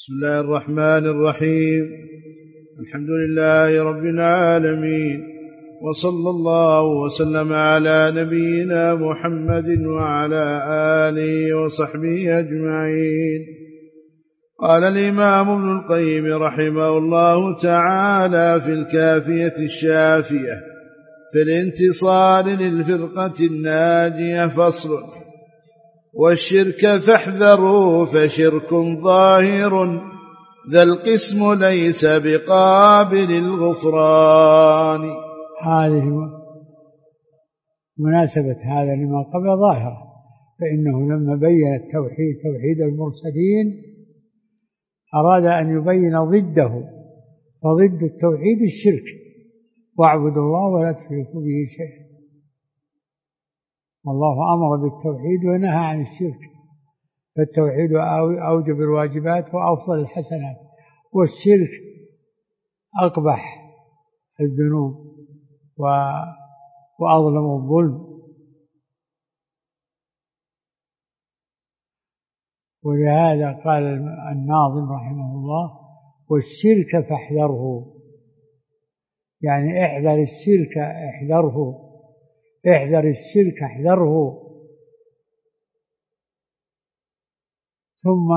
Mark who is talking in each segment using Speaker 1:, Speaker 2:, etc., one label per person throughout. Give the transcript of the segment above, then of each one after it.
Speaker 1: بسم الله الرحمن الرحيم. الحمد لله رب العالمين، وصلى الله وسلم على نبينا محمد وعلى آله وصحبه أجمعين. قال الإمام ابن القيم رحمه الله تعالى في الكافية الشافية في الانتصار للفرقة الناجية فصل: والشرك فاحذروا فشرك ظاهر ذا القسم ليس بقابل الغفران.
Speaker 2: هذه مناسبة هذا لما قبل ظاهرة، فإنه لما بين التوحيد توحيد المرسلين أراد أن يبين ضده، فضد التوحيد الشرك: واعبدوا الله ولا تشركوا به شيئا. والله أمر بالتوحيد ونهى عن الشرك، فالتوحيد أوجب الواجبات وأفضل الحسنات، والشرك أقبح الذنوب وأظلم الظلم. ولهذا قال الناظم رحمه الله: والشرك فاحذره، يعني احذر الشرك، احذره، احذر الشرك احذره. ثم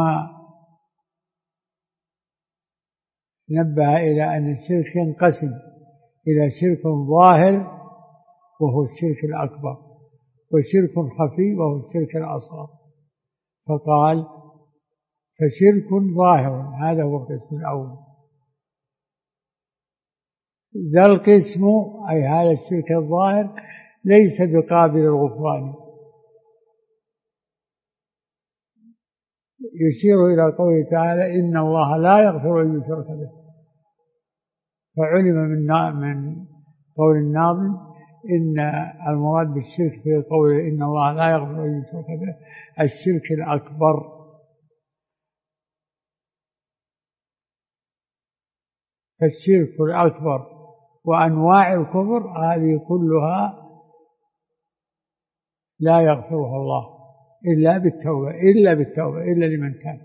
Speaker 2: نبه إلى أن الشرك ينقسم إلى شرك ظاهر وهو الشرك الأكبر، وشرك خفي وهو الشرك الأصغر، فقال: فشرك ظاهر، هذا هو القسم الأول. ذا القسم أي هذا الشرك الظاهر ليس بقابل الغفران، يشير إلى قوله تعالى: إن الله لا يغفر أن يشرك به. فعلم من قول الناظم إن المراد بالشرك في قوله إن الله لا يغفر أن يشرك به الشرك الأكبر. فالشرك الأكبر وأنواع الكفر هذه كلها لا يغفرها الله إلا بالتوبة إلا لمن تاب.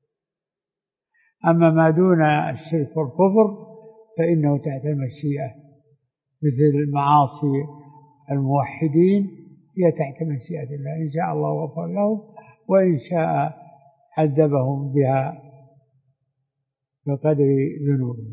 Speaker 2: أما ما دون الشرك والكفر فإنه تحت المشيئة، مثل معاصي الموحدين هي تحت مشيئة الله، إن شاء الله غفر لهم وإن شاء عذبهم بها بقدر ذنوبهم.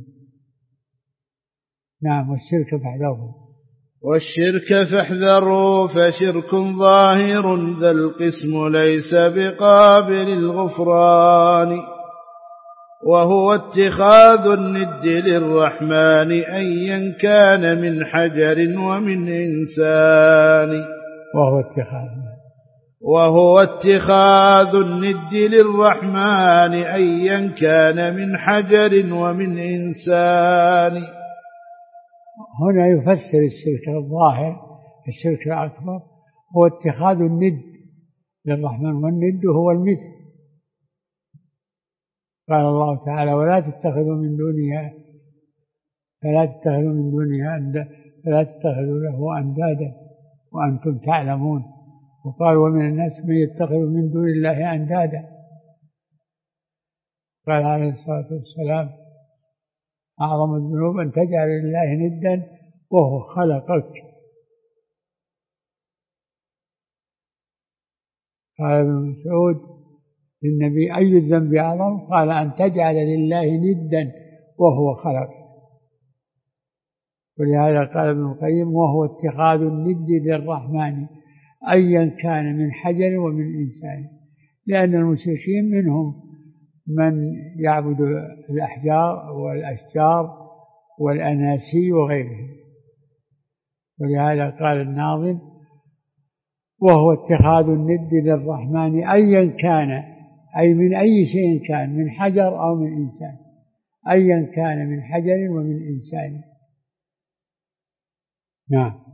Speaker 2: نعم. والشرك فاحذروا،
Speaker 1: والشرك فاحذروا فشرك ظاهر ذا القسم ليس بقابل الغفران، وهو اتخاذ الند للرحمن أيا كان من حجر ومن إنسان. وهو اتخاذ الند للرحمن أيا كان من حجر ومن إنسان.
Speaker 2: هنا يفسر الشرك الظاهر الشرك الأكبر هو اتخاذ الند للرحمن، والند هو المثل. قال الله تعالى: فلا تتخذوا له أندادا وأنتم تعلمون. وقال: ومن الناس من يتخذ من دون الله أندادا. قال عليه الصلاة والسلام: أعظم الذنوب أن تجعل لله ندا وهو خلقك. قال ابن مسعود للنبي: أي الذنب أعظم؟ قال: أن تجعل لله ندا وهو خلقك. ولهذا قال ابن القيم: وهو اتخاذ الند للرحمن أيا كان من حجر ومن إنسان، لأن المشركين منهم من يعبد الأحجار والأشجار والأناسي وغيرهم. ولهذا قال الناظم: وهو اتخاذ الند للرحمن أيا كان، أي من أي شيء كان، من حجر أو من إنسان، أيا كان من حجر ومن إنسان. نعم.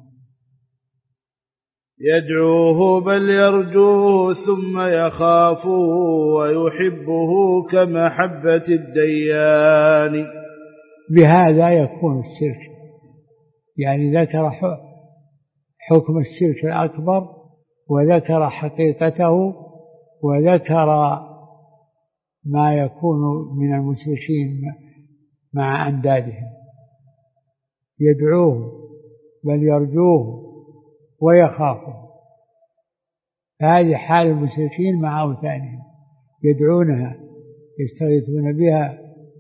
Speaker 1: يدعوه بل يرجوه ثم يخافه ويحبه كمحبة الديان.
Speaker 2: بهذا يكون الشرك، يعني ذكر حكم الشرك الأكبر وذكر حقيقته وذكر ما يكون من المشركين مع أندادهم، يدعوه بل يرجوه ويخافه. هذه حال المشركين مع أوثانهم، يدعونها، يستغيثون بها،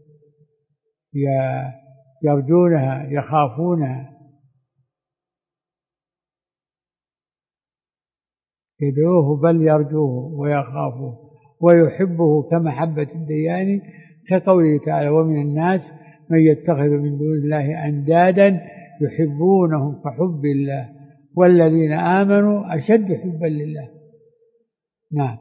Speaker 2: يرجونها، يخافونها. يدعوه بل يرجوه ويخافوه ويحبه كمحبة الديان، كقوله تعالى: ومن الناس من يتخذ من دون الله أندادا يحبونهم كحب الله والذين آمنوا أشد حبا لله. نعم.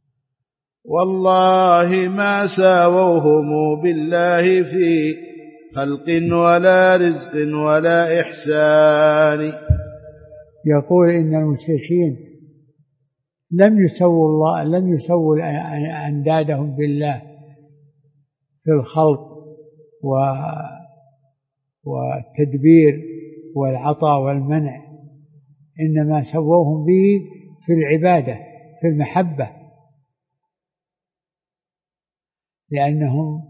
Speaker 1: والله ما ساووهم بالله في خلق ولا رزق ولا إحسان.
Speaker 2: يقول إن المشركين لم يسووا أندادهم بالله في الخلق والتدبير والعطاء والمنع، إنما سووهم به في العبادة، في المحبة، لأنهم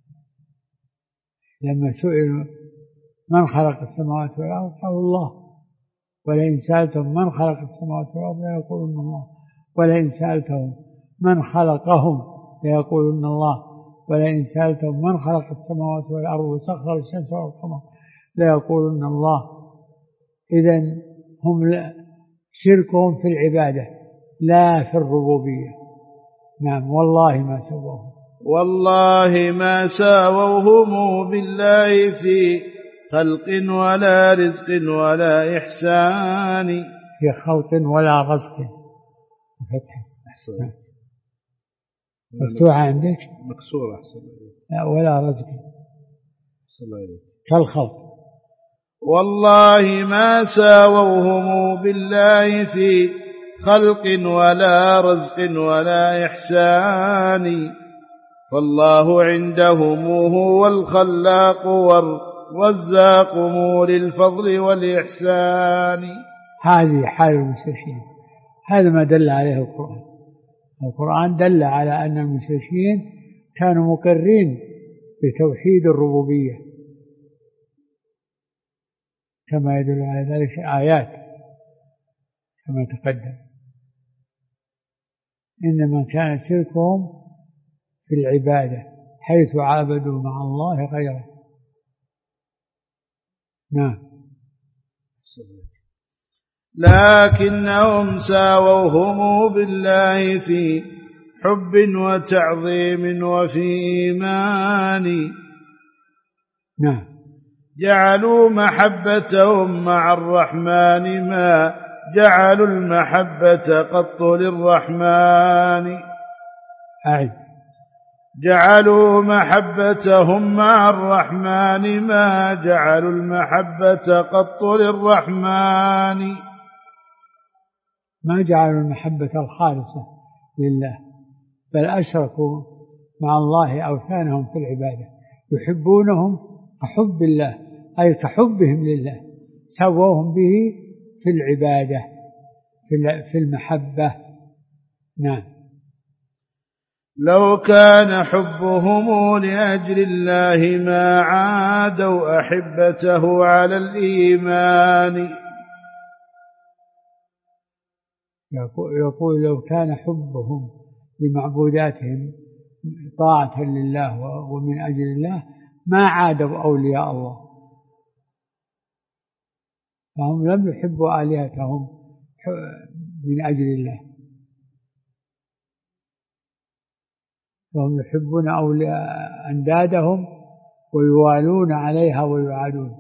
Speaker 2: لما سئلوا من خلق السماوات والأرض قالوا الله، ولئن سألتهم من خلق السماوات والأرض ليقولون الله، ولئن سألتهم من خلقهم ليقولون الله، ولئن سألتهم من خلق السماوات والأرض وسخر الشمس والقمر ليقولون الله. إذن هم شركهم في العبادة لا في الربوبية. نعم. والله ما سووهم،
Speaker 1: والله ما ساووهم بالله في خلق ولا رزق ولا إحسان.
Speaker 2: في خلق ولا رزق فتح
Speaker 1: أحسن.
Speaker 2: مفتوحة عندك؟
Speaker 1: مكسورة أحسن.
Speaker 2: لا، ولا رزق كالخلق.
Speaker 1: والله ما ساووهم بالله في خلق ولا رزق ولا إحسان، فالله عندهم هو الخلاق والرزاق مول الفضل والإحسان.
Speaker 2: هذه حال المشركين، هذا ما دل عليه القرآن. القرآن دل على أن المشركين كانوا مقرين بتوحيد الربوبية، كما يدل على ذلك آيات كما تقدم. إنما كان شركهم في العبادة حيث عابدوا مع الله غيره. نعم.
Speaker 1: لكنهم ساووهم بالله في حب وتعظيم وفي إيمان.
Speaker 2: نعم.
Speaker 1: جعلوا محبتهم مع الرحمن ما جعلوا المحبة قط للرحمن.
Speaker 2: أعد.
Speaker 1: جعلوا محبتهم مع الرحمن ما جعلوا المحبة قط للرحمن.
Speaker 2: ما جعلوا المحبة الخالصة لله، بل أشركوا مع الله أوثانهم في العبادة، يحبونهم كحب الله، أي كحبهم لله، سووهم به في العبادة، في المحبة. نعم.
Speaker 1: لو كان حبهم لأجل الله ما عادوا أحبته على الإيمان.
Speaker 2: يقول لو كان حبهم لمعبوداتهم طاعة لله ومن أجل الله ما عادوا أولياء الله، فهم لم يحبوا آلهتهم من أجل الله، فهم يحبون أندادهم ويوالون عليها ويعادون،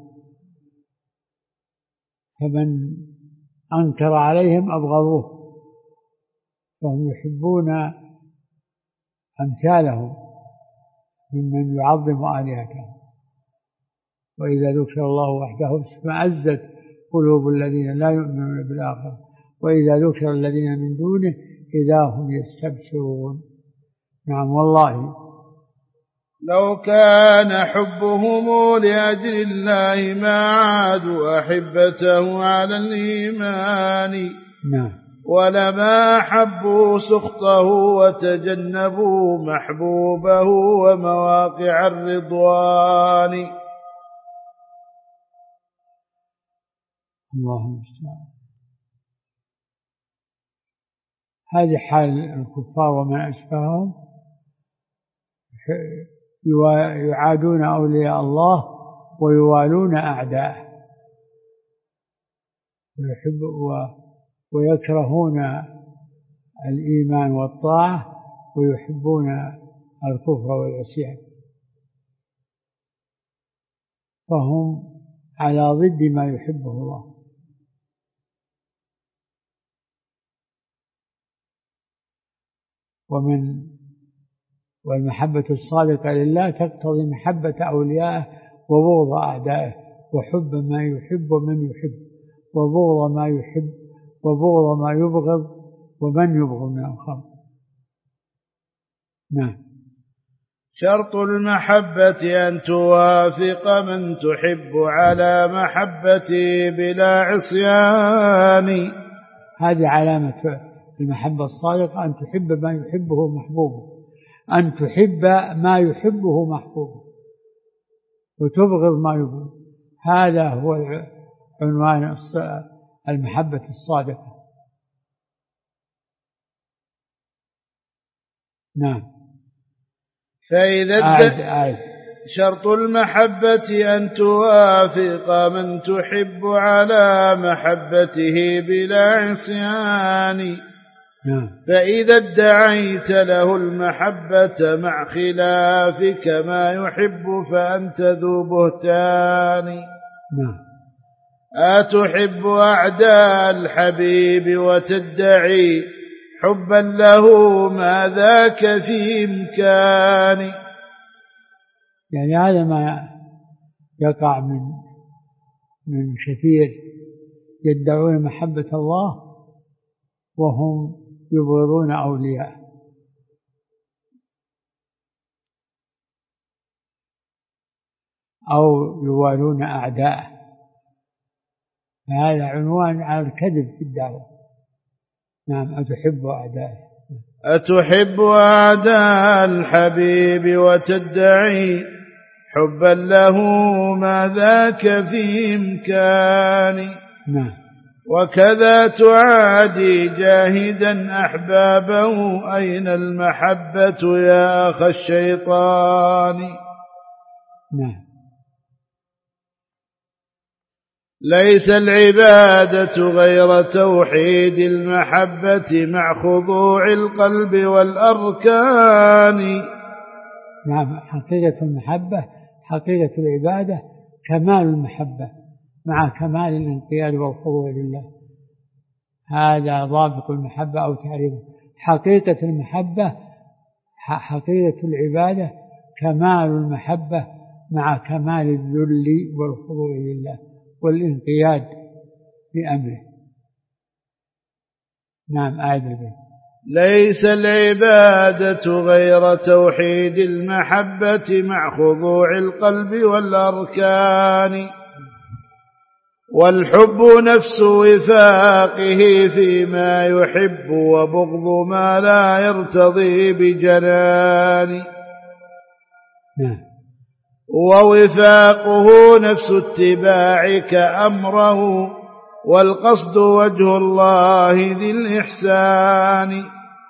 Speaker 2: فمن أنكر عليهم أبغضوه، فهم يحبون أمثالهم ممن يعظم آلهتهم. وإذا ذكر الله وحده اشمأزت قلوب الذين لا يؤمنون بالآخرة وإذا ذكر الذين من دونه إذا هم يستبشرون. نعم. والله
Speaker 1: لو كان حبهم لأجل الله ما عادوا أحبته على الإيمان.
Speaker 2: نعم.
Speaker 1: ولما حبوا سخطه وتجنبوا محبوبه ومواقع الرضوان.
Speaker 2: اللهم استعان. هذه حال الكفار ومن أشبههم، يعادون أولياء الله ويوالون أعداءه، ويكرهون الإيمان والطاعة ويحبون الكفر والعصيان، فهم على ضد ما يحبه الله. والمحبة الصادقة لله تقتضي محبة أوليائه وبغض أعدائه، وحب ما يحب ومن يحب، وبغض ما يحب وبغض ما يبغض ومن يبغض من الخلق. نعم.
Speaker 1: شرط المحبة أن توافق من تحب على محبته بلا عصيان.
Speaker 2: هذه علامة المحبة الصادقة، أن تحب ما يحبه محبوبه، أن تحب ما يحبه محبوبه وتبغض ما يبغض. هذا هو عنوان المحبة الصادقة. نعم.
Speaker 1: شرط المحبة أن توافق من تحب على محبته بلا عصيان. فإذا ادعيت له المحبة مع خلافك ما يحب فأنت ذو بهتان. أتحب أعداء الحبيب وتدعي حبا له ما ذاك في إمكان.
Speaker 2: يعني هذا ما يقع من كثير، يدعون محبة الله وهم يبغضون أولياء. أو يوالون أعداء. فهذا عنوان على الكذب في الدعوة. نعم. أتحب أعداء.
Speaker 1: أتحب أعداء الحبيب وتدعي حبا له ما ذاك في إمكان.
Speaker 2: نعم.
Speaker 1: وكذا تعادي جاهدا أحبابه أين المحبة يا أخ الشيطان.
Speaker 2: نعم.
Speaker 1: ليس العبادة غير توحيد المحبة مع خضوع القلب والأركان.
Speaker 2: نعم. حقيقة المحبة، حقيقة العبادة كمال المحبة مع كمال الانقياد والخضوع لله. هذا ضابط المحبة أو تعريفه. حقيقة المحبة، حقيقة العبادة كمال المحبة مع كمال الذل والخضوع لله والانقياد بأمره. نعم. أعد البيت.
Speaker 1: ليس العبادة غير توحيد المحبة مع خضوع القلب والأركان. والحب نفس وفاقه فيما يحب وبغض ما لا يرتضي بجنان. ووفاقه نفس اتباعك أمره والقصد وجه الله ذي الإحسان.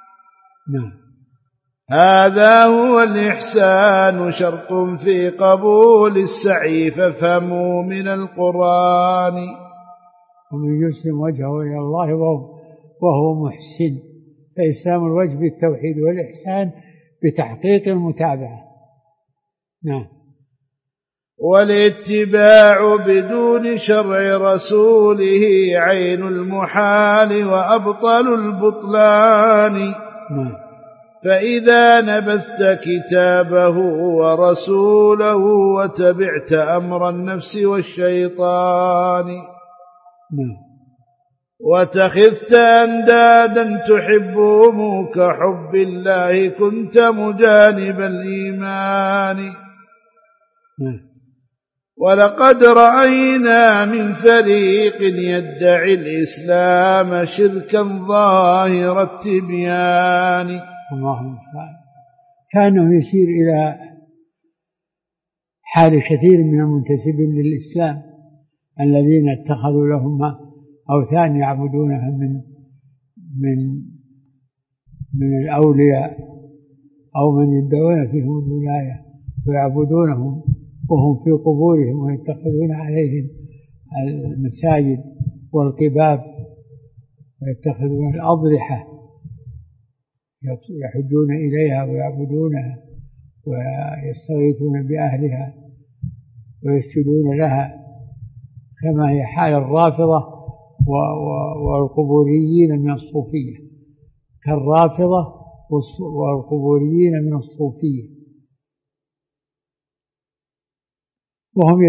Speaker 1: هذا هو الإحسان شرط في قبول السعي فافهموا من القرآن.
Speaker 2: ومن يسلم وجهه إلى الله وهو محسن، فإسلام الوجه بالتوحيد والإحسان بتحقيق المتابعة. نعم.
Speaker 1: والاتباع بدون شرع رسوله عين المحال وأبطل البطلان. فإذا نبذت كتابه ورسوله وتبعت أمر النفس والشيطان وتخذت أندادا تحبهم كحب الله كنت مجانب الإيمان. ولقد رأينا من فريق يدعي الإسلام شركا ظاهر التبيان.
Speaker 2: الله المستعان. كانه يشير إلى حال كثير من المنتسبين للإسلام الذين اتخذوا لهم أوثان يعبدونها من الأولياء أو من يدعون فيهم الولاية ويعبدونهم وهم في قبورهم ويتخذون عليهم المساجد والقباب ويتخذون الأضرحة يحجون إليها ويعبدونها ويستغيثون بأهلها ويسجدون لها، كما هي حال الرافضة والقبوريين من الصوفية، كالرافضة والقبوريين من الصوفية، وهم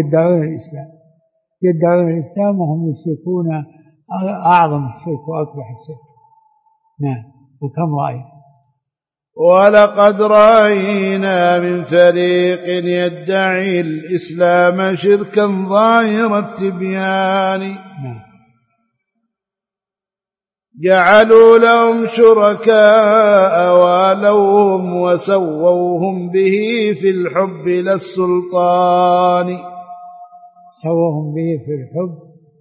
Speaker 2: يدعون الإسلام وهم يشركون أعظم الشرك وأكبر الشرك. نعم. وكم رأينا.
Speaker 1: ولقد رأينا من فريق يدعي الإسلام شركا ظاهر التبيان. جعلوا لهم شركاء والوهم وسووهم به في الحب للسلطان.
Speaker 2: سووهم به في الحب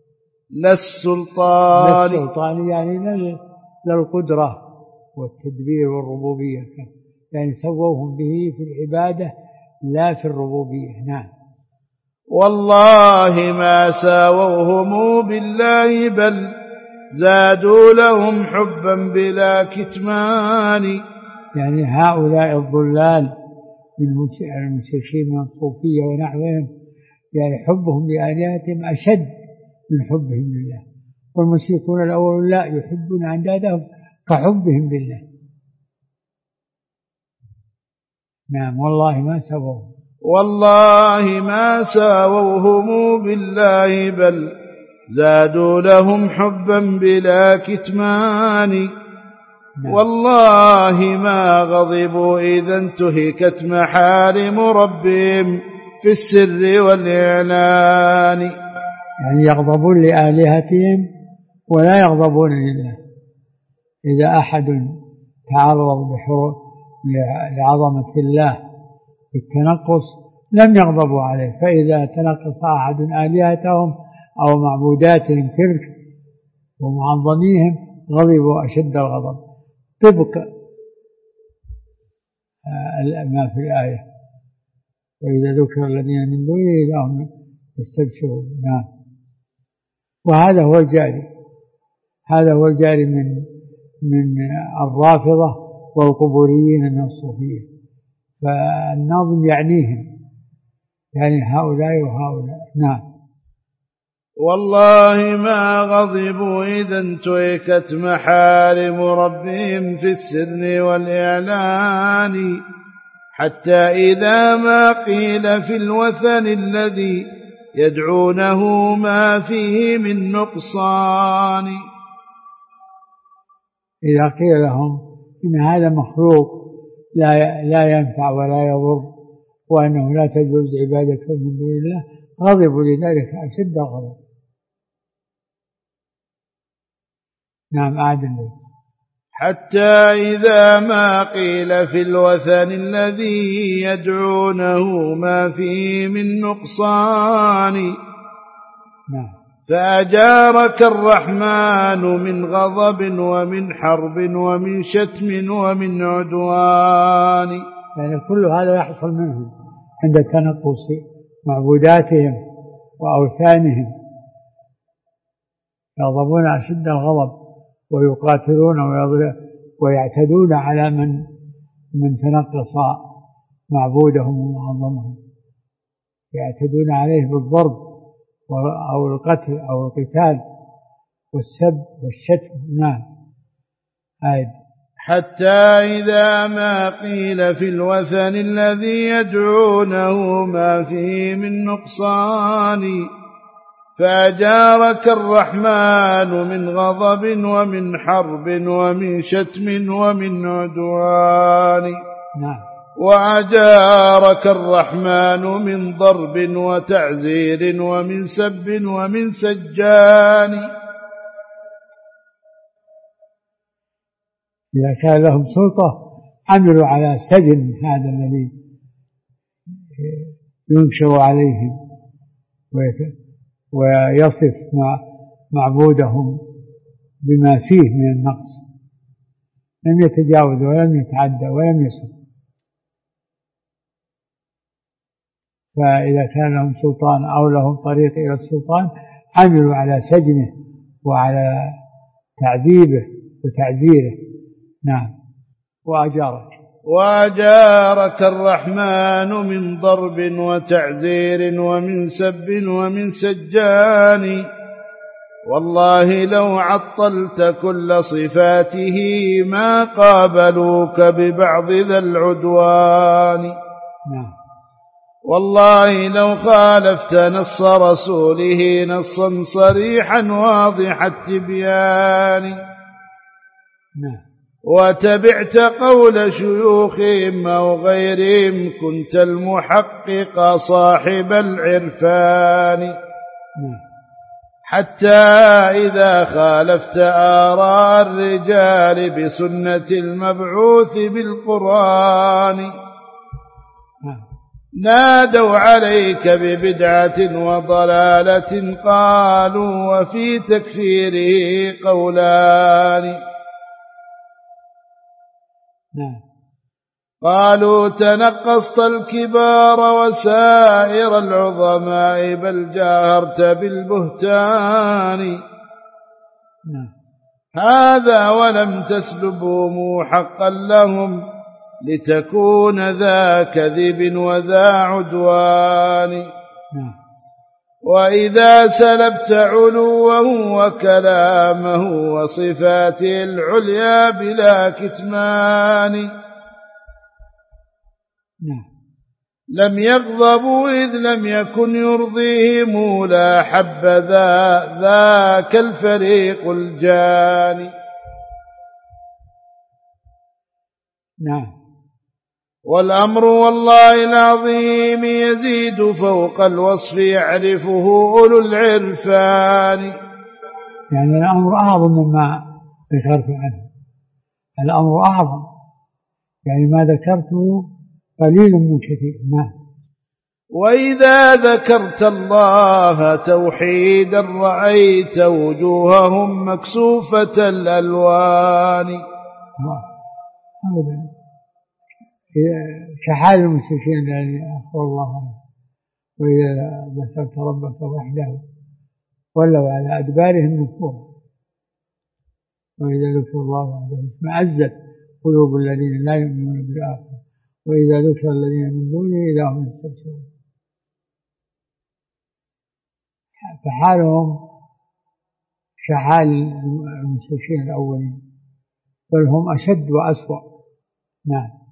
Speaker 1: للسلطان
Speaker 2: يعني للقدرة والتدبير والربوبية، يعني سووهم به في العبادة لا في الربوبية. نعم.
Speaker 1: والله ما ساووهم بالله بل زادوا لهم حبا بلا كتمان.
Speaker 2: يعني هؤلاء الضلال من المشركين من الصوفية ونحوهم، يعني حبهم لآلهتهم أشد من حبهم لله، والمشركون الأول لا يحبون أندادهم كحبهم لله. نعم.
Speaker 1: والله ما ساووهم بالله بل زادوا لهم حبا بلا كتمان. والله ما غضبوا إذا انتهكت محارم ربهم في السر والإعلان.
Speaker 2: يعني يغضبون لآلهتهم ولا يغضبون لله. إذا أحد تعرض لعظمة الله بالتنقص لم يغضبوا عليه، فإذا تنقص أحد آلهتهم أو معبوداتهم تلك ومعظميهم غضبوا أشد الغضب، طبق ما في الآية: وإذا ذكر الذين من دونه إذا هم يستبشرون. نعم. وهذا هو الجاري من الرافضة والقبوريين من الصوفية. فالناظم يعنيهم، يعني هؤلاء وهؤلاء. نعم.
Speaker 1: والله ما غضبوا إذا انتهكت محارم ربهم في السر والإعلان، حتى إذا ما قيل في الوثن الذي يدعونه ما فيه من نقصان.
Speaker 2: إذا قيل لهم إن هذا مخلوق لا ينفع ولا يضر وأنه لا تجوز عبادته من دون الله، غضبوا لذلك أشد غضب. نعم. أعدل.
Speaker 1: حتى إذا ما قيل في الوثن الذي يدعونه ما فيه من نقصان.
Speaker 2: نعم.
Speaker 1: فأجارك الرحمن من غضب ومن حرب ومن شتم ومن عدوان.
Speaker 2: يعني كل هذا يحصل منهم عند تنقص معبوداتهم وأوثانهم، يغضبون أشد الغضب ويقاتلون ويعتدون على من تنقص معبودهم ومعظمهم، يعتدون عليه بالضرب أو القتل أو القتال والسب والشتم. نعم.
Speaker 1: حتى إذا ما قيل في الوثن الذي يدعونه ما فيه من نقصان، فأجارك الرحمن من غضب ومن حرب ومن شتم ومن عدوان.
Speaker 2: نعم.
Speaker 1: وأجارك الرحمن من ضرب وتعزير ومن سب ومن سجان.
Speaker 2: إذا كان لهم سلطة عملوا على سجن هذا الذي ينشر عليهم ويصف معبودهم بما فيه من النقص، لم يتجاوز ولم يتعدى ولم يسب. فإذا كان لهم سلطان أو لهم طريق إلى السلطان عملوا على سجنه وعلى تعذيبه وتعزيره. نعم.
Speaker 1: وأجارك الرحمن من ضرب وتعزير ومن سب ومن سجان. والله لو عطلت كل صفاته ما قابلوك ببعض ذا العدوان.
Speaker 2: نعم.
Speaker 1: والله لو خالفت نص رسوله نصا صريحا واضح التبيان.
Speaker 2: نعم.
Speaker 1: وتبعت قول شيوخهم أو غيرهم كنت المحقق صاحب العرفان. حتى إذا خالفت آراء الرجال بسنة المبعوث بالقرآن نادوا عليك ببدعة وضلالة قالوا وفي تكفيره قولان. قالوا تنقصت الكبار وسائر العظماء بل جاهرت بالبهتان. هذا ولم تسلبهم حقا لهم لتكون ذا كذب وذا عدوان. وإذا سلبت علوه وكلامه وصفاته العليا بلا كتمان لم يغضبوا إذ لم يكن يرضيهم لا حبذا ذاك الفريق الجاني.
Speaker 2: نعم.
Speaker 1: والأمر والله العظيم يزيد فوق الوصف يعرفه أولو العرفان.
Speaker 2: يعني الأمر أعظم مما ذكرت عنه، الأمر أعظم، يعني ما ذكرته قليل من كثير. نعم.
Speaker 1: وإذا ذكرت الله توحيدا رأيت وجوههم مكسوفة الألوان.
Speaker 2: أبدا كحال المشركين الذين أخبر الله عنه وإذا ذكرت ربك وحده ولوا على أدبارهم نفورا وإذا ذكر الله وحده اشمأزت قلوب الذين لا يؤمنون بالآخرة وإذا ذكر الذين من دونه إذا هم يستبشرون. فحالهم كحال المشركين الأولين بل هم أشد وأسوأ. نعم.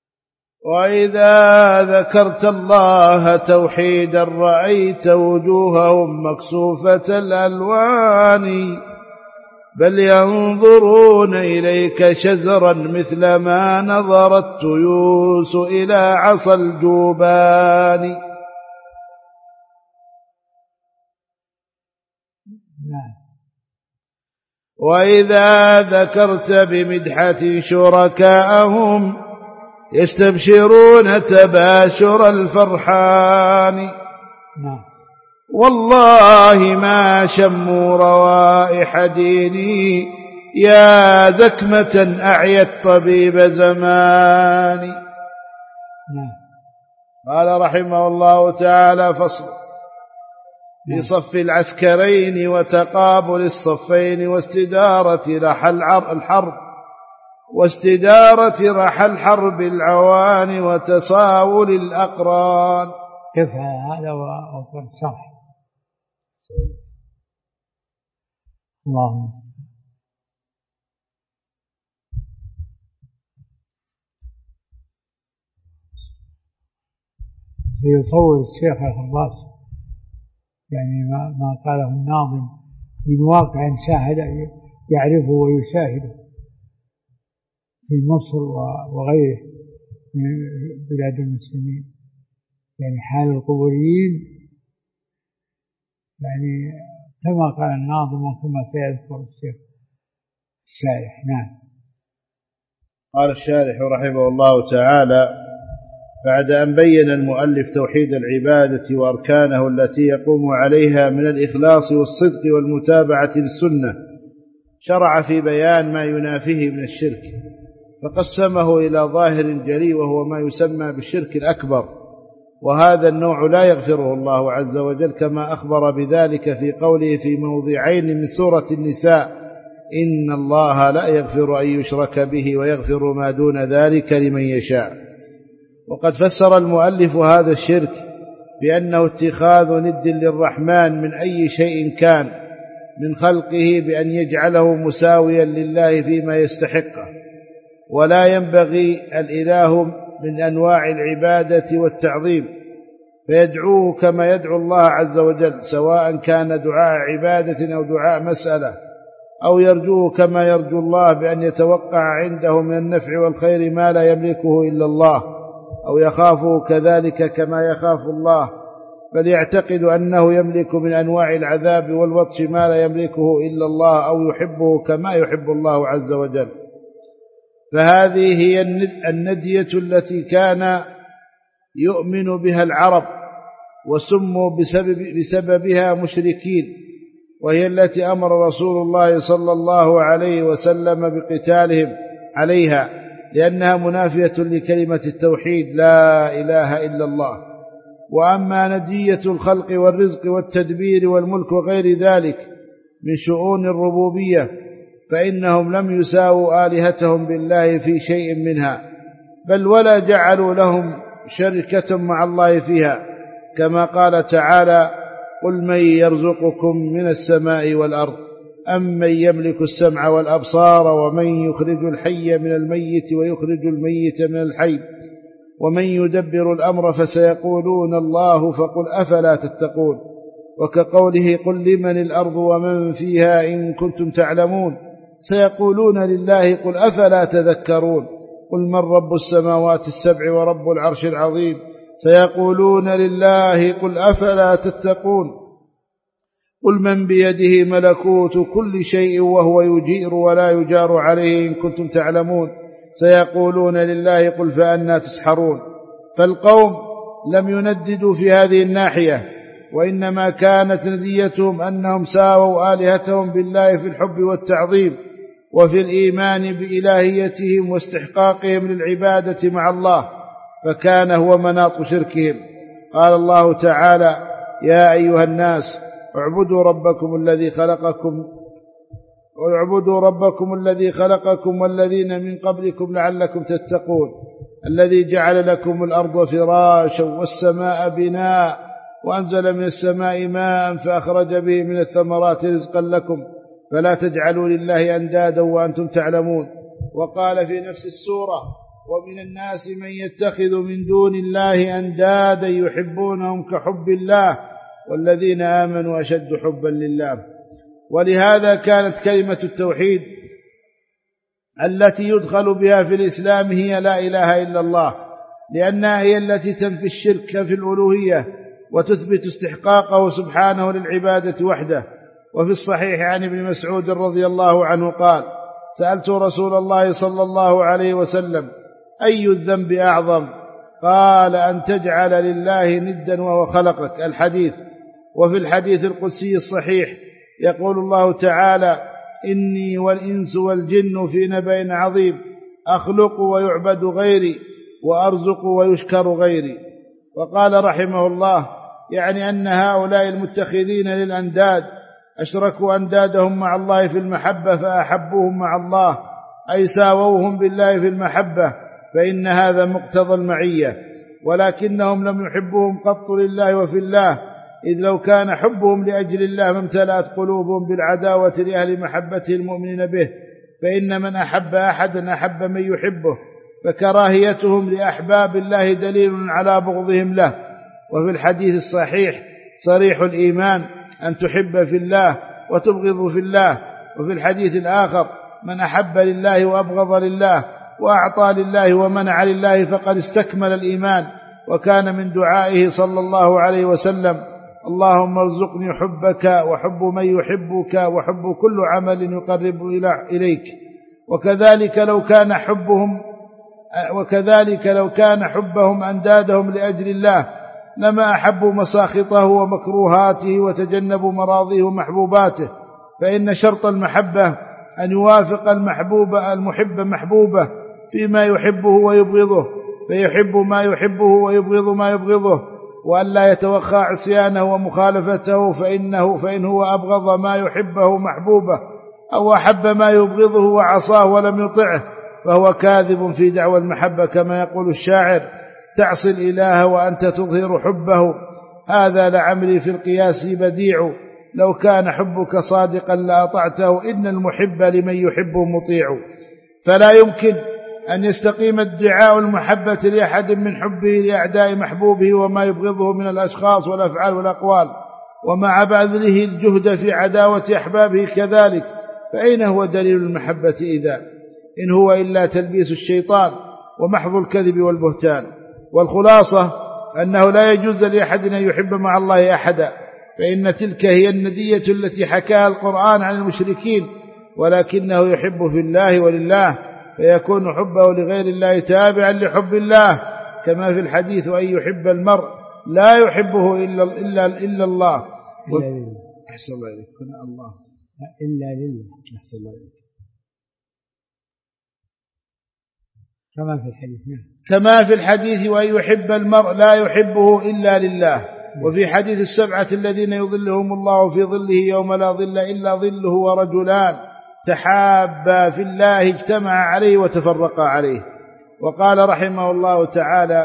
Speaker 1: وإذا ذكرت الله توحيدا رأيت وجوههم مكسوفة الألوان بل ينظرون إليك شزرا مثل ما نظر التيوس إلى عصا الجوبان. وإذا ذكرت بمدحة شركاءهم يستبشرون تباشر الفرحان. والله ما شموا روائح ديني يا زكمة أعيت طبيب زماني. قال رحمه الله تعالى فصل في صف العسكرين وتقابل الصفين واستدارة رحى الحرب العوان وتساول الأقران.
Speaker 2: كيف هذا وأفضل صح. اللهم يصور الشيخ الخباس يعني ما قاله الناظم من واقع شاهد يعرفه ويشاهده في مصر وغيره من بلاد المسلمين. يعني حال القبوريين يعني كما قال الناظم وكما سيذكر الشيخ الشارح. نعم.
Speaker 1: قال الشارح رحمه الله تعالى: بعد أن بين المؤلف توحيد العبادة وأركانه التي يقوم عليها من الإخلاص والصدق والمتابعة للسنة، شرع في بيان ما ينافيه من الشرك، فقسمه إلى ظاهر جلي وهو ما يسمى بالشرك الأكبر، وهذا النوع لا يغفره الله عز وجل كما أخبر بذلك في قوله في موضعين من سورة النساء: إن الله لا يغفر أن يشرك به ويغفر ما دون ذلك لمن يشاء. وقد فسر المؤلف هذا الشرك بأنه اتخاذ ند للرحمن من أي شيء كان من خلقه بأن يجعله مساويا لله فيما يستحقه، ولا ينبغي الإله من أنواع العبادة والتعظيم، فيدعوه كما يدعو الله عز وجل، سواء كان دعاء عبادة أو دعاء مسألة، أو يرجوه كما يرجو الله بأن يتوقع عنده من النفع والخير ما لا يملكه إلا الله، أو يخافه كذلك كما يخاف الله، بل يعتقد أنه يملك من أنواع العذاب والوطش ما لا يملكه إلا الله، أو يحبه كما يحب الله عز وجل. فهذه هي الندية التي كان يؤمن بها العرب وسموا بسببها مشركين، وهي التي أمر رسول الله صلى الله عليه وسلم بقتالهم عليها، لأنها منافية لكلمة التوحيد لا إله إلا الله. وأما ندية الخلق والرزق والتدبير والملك وغير ذلك من شؤون الربوبية، فإنهم لم يساووا آلهتهم بالله في شيء منها، بل ولا جعلوا لهم شركة مع الله فيها، كما قال تعالى: قل من يرزقكم من السماء والأرض أم من يملك السمع والأبصار ومن يخرج الحي من الميت ويخرج الميت من الحي ومن يدبر الأمر فسيقولون الله فقل أفلا تتقون. وكقوله: قل لمن الأرض ومن فيها إن كنتم تعلمون سيقولون لله قل أفلا تذكرون. قل من رب السماوات السبع ورب العرش العظيم سيقولون لله قل أفلا تتقون. قل من بيده ملكوت كل شيء وهو يجير ولا يجار عليه إن كنتم تعلمون سيقولون لله قل فأنى تسحرون. فالقوم لم ينددوا في هذه الناحية، وإنما كانت نديتهم أنهم ساووا آلهتهم بالله في الحب والتعظيم وفي الإيمان بإلهيتهم واستحقاقهم للعبادة مع الله، فكان هو مناط شركهم. قال الله تعالى: يا أيها الناس اعبدوا ربكم الذي خلقكم والذين من قبلكم لعلكم تتقون، الذي جعل لكم الأرض فراشا والسماء بناء وأنزل من السماء ماء فأخرج به من الثمرات رزقا لكم فلا تجعلوا لله أندادا وأنتم تعلمون. وقال في نفس السورة: ومن الناس من يتخذ من دون الله أندادا يحبونهم كحب الله والذين آمنوا أشد حبا لله. ولهذا كانت كلمة التوحيد التي يدخل بها في الإسلام هي لا إله إلا الله، لأنها هي التي تنفي الشرك في الألوهية وتثبت استحقاقه سبحانه للعبادة وحده. وفي الصحيح عن ابن مسعود رضي الله عنه قال: سألت رسول الله صلى الله عليه وسلم: أي الذنب أعظم؟ قال: أن تجعل لله ندا وهو خلقك. الحديث. وفي الحديث القدسي الصحيح يقول الله تعالى: إني والإنس والجن في نبأ عظيم، أخلق ويعبد غيري وأرزق ويشكر غيري. وقال رحمه الله: يعني أن هؤلاء المتخذين للأنداد أشركوا أندادهم مع الله في المحبة فأحبوهم مع الله، أي ساووهم بالله في المحبة، فإن هذا مقتضى المعية، ولكنهم لم يحبوهم قط لله وفي الله، إذ لو كان حبهم لأجل الله ما امتلأت قلوبهم بالعداوة لأهل محبته المؤمنين به، فإن من أحب أحدا أحب من يحبه، فكراهيتهم لأحباب الله دليل على بغضهم له. وفي الحديث الصحيح صريح الإيمان أن تحب في الله وتبغض في الله. وفي الحديث الآخر: من أحب لله وأبغض لله وأعطى لله ومنع لله فقد استكمل الإيمان. وكان من دعائه صلى الله عليه وسلم: اللهم ارزقني حبك وحب من يحبك وحب كل عمل يقرب إليك. وكذلك لو كان حبهم أندادهم لأجل الله لما أحبوا مساخطه ومكروهاته وتجنبوا مراضيه ومحبوباته، فإن شرط المحبة أن يوافق المحب محبوبه فيما يحبه ويبغضه، فيحب ما يحبه ويبغض ما يبغضه، وأن لا يتوخى عصيانه ومخالفته، فإن هو أبغض ما يحبه محبوبه أو أحب ما يبغضه وعصاه ولم يطعه فهو كاذب في دعوى المحبة، كما يقول الشاعر: تعصي الإله وأنت تظهر حبه، هذا لعمري في القياس بديع، لو كان حبك صادقا لأطعته، إن المحب لمن يحب مطيع. فلا يمكن أن يستقيم ادعاء المحبة لأحد من حبه لأعداء محبوبه وما يبغضه من الأشخاص والأفعال والأقوال، ومع بذله الجهد في عداوة أحبابه كذلك، فأين هو دليل المحبة إذا؟ إن هو إلا تلبيس الشيطان ومحض الكذب والبهتان. والخلاصة أنه لا يجوز لأحد أن يحب مع الله أحدا، فإن تلك هي الندية التي حكاها القرآن عن المشركين، ولكنه يحب في الله ولله، فيكون حبه لغير الله تابعا لحب الله، كما في الحديث: أن يحب المرء لا يحبه إلا الله. أحسن الله إليك. الله
Speaker 2: إلا لله.
Speaker 1: أحسن الله إليك. كما في الحديث: وأن يحب المرء لا يحبه إلا لله. وفي حديث السبعة الذين يظلهم الله في ظله يوم لا ظل إلا ظله: ورجلان تحابا في الله اجتمع عليه وتفرقا عليه. وقال رحمه الله تعالى: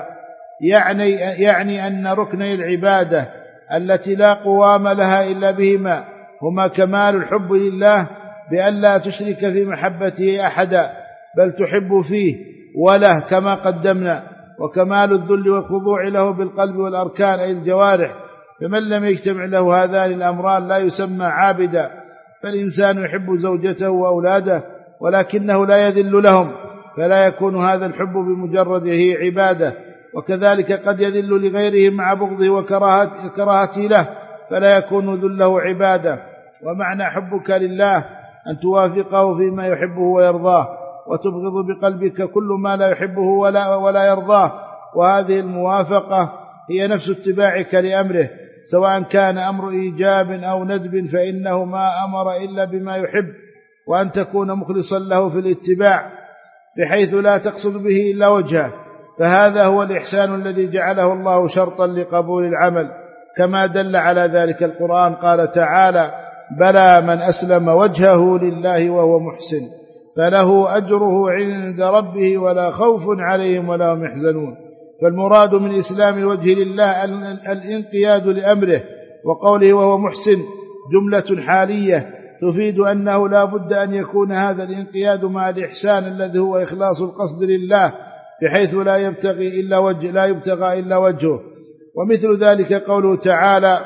Speaker 1: يعني أن ركني العبادة التي لا قوام لها إلا بهما هما كمال الحب لله بأن لا تشرك في محبته أحدا، بل تحب فيه وله كما قدمنا، وكمال الذل والخضوع له بالقلب والأركان أي الجوارح، فمن لم يجتمع له هذان الأمران لا يسمى عابدا. فالإنسان يحب زوجته وأولاده ولكنه لا يذل لهم، فلا يكون هذا الحب بمجرده عبادة. وكذلك قد يذل لغيره مع بغضه وكراهته له، فلا يكون ذله عبادة. ومعنى حبك لله أن توافقه فيما يحبه ويرضاه، وتبغض بقلبك كل ما لا يحبه ولا يرضاه، وهذه الموافقة هي نفس اتباعك لأمره، سواء كان أمر إيجاب أو ندب، فإنه ما أمر إلا بما يحب، وأن تكون مخلصا له في الاتباع بحيث لا تقصد به إلا وجهه، فهذا هو الإحسان الذي جعله الله شرطا لقبول العمل، كما دل على ذلك القرآن. قال تعالى: بلى من أسلم وجهه لله وهو محسن فله أجره عند ربه ولا خوف عليهم ولا هم يحزنون. فالمراد من إسلام الوجه لله الانقياد لأمره، وقوله وهو محسن جملة حالية تفيد أنه لا بد أن يكون هذا الانقياد مع الإحسان الذي هو إخلاص القصد لله، بحيث لا يبتغي إلا وجهه. ومثل ذلك قوله تعالى: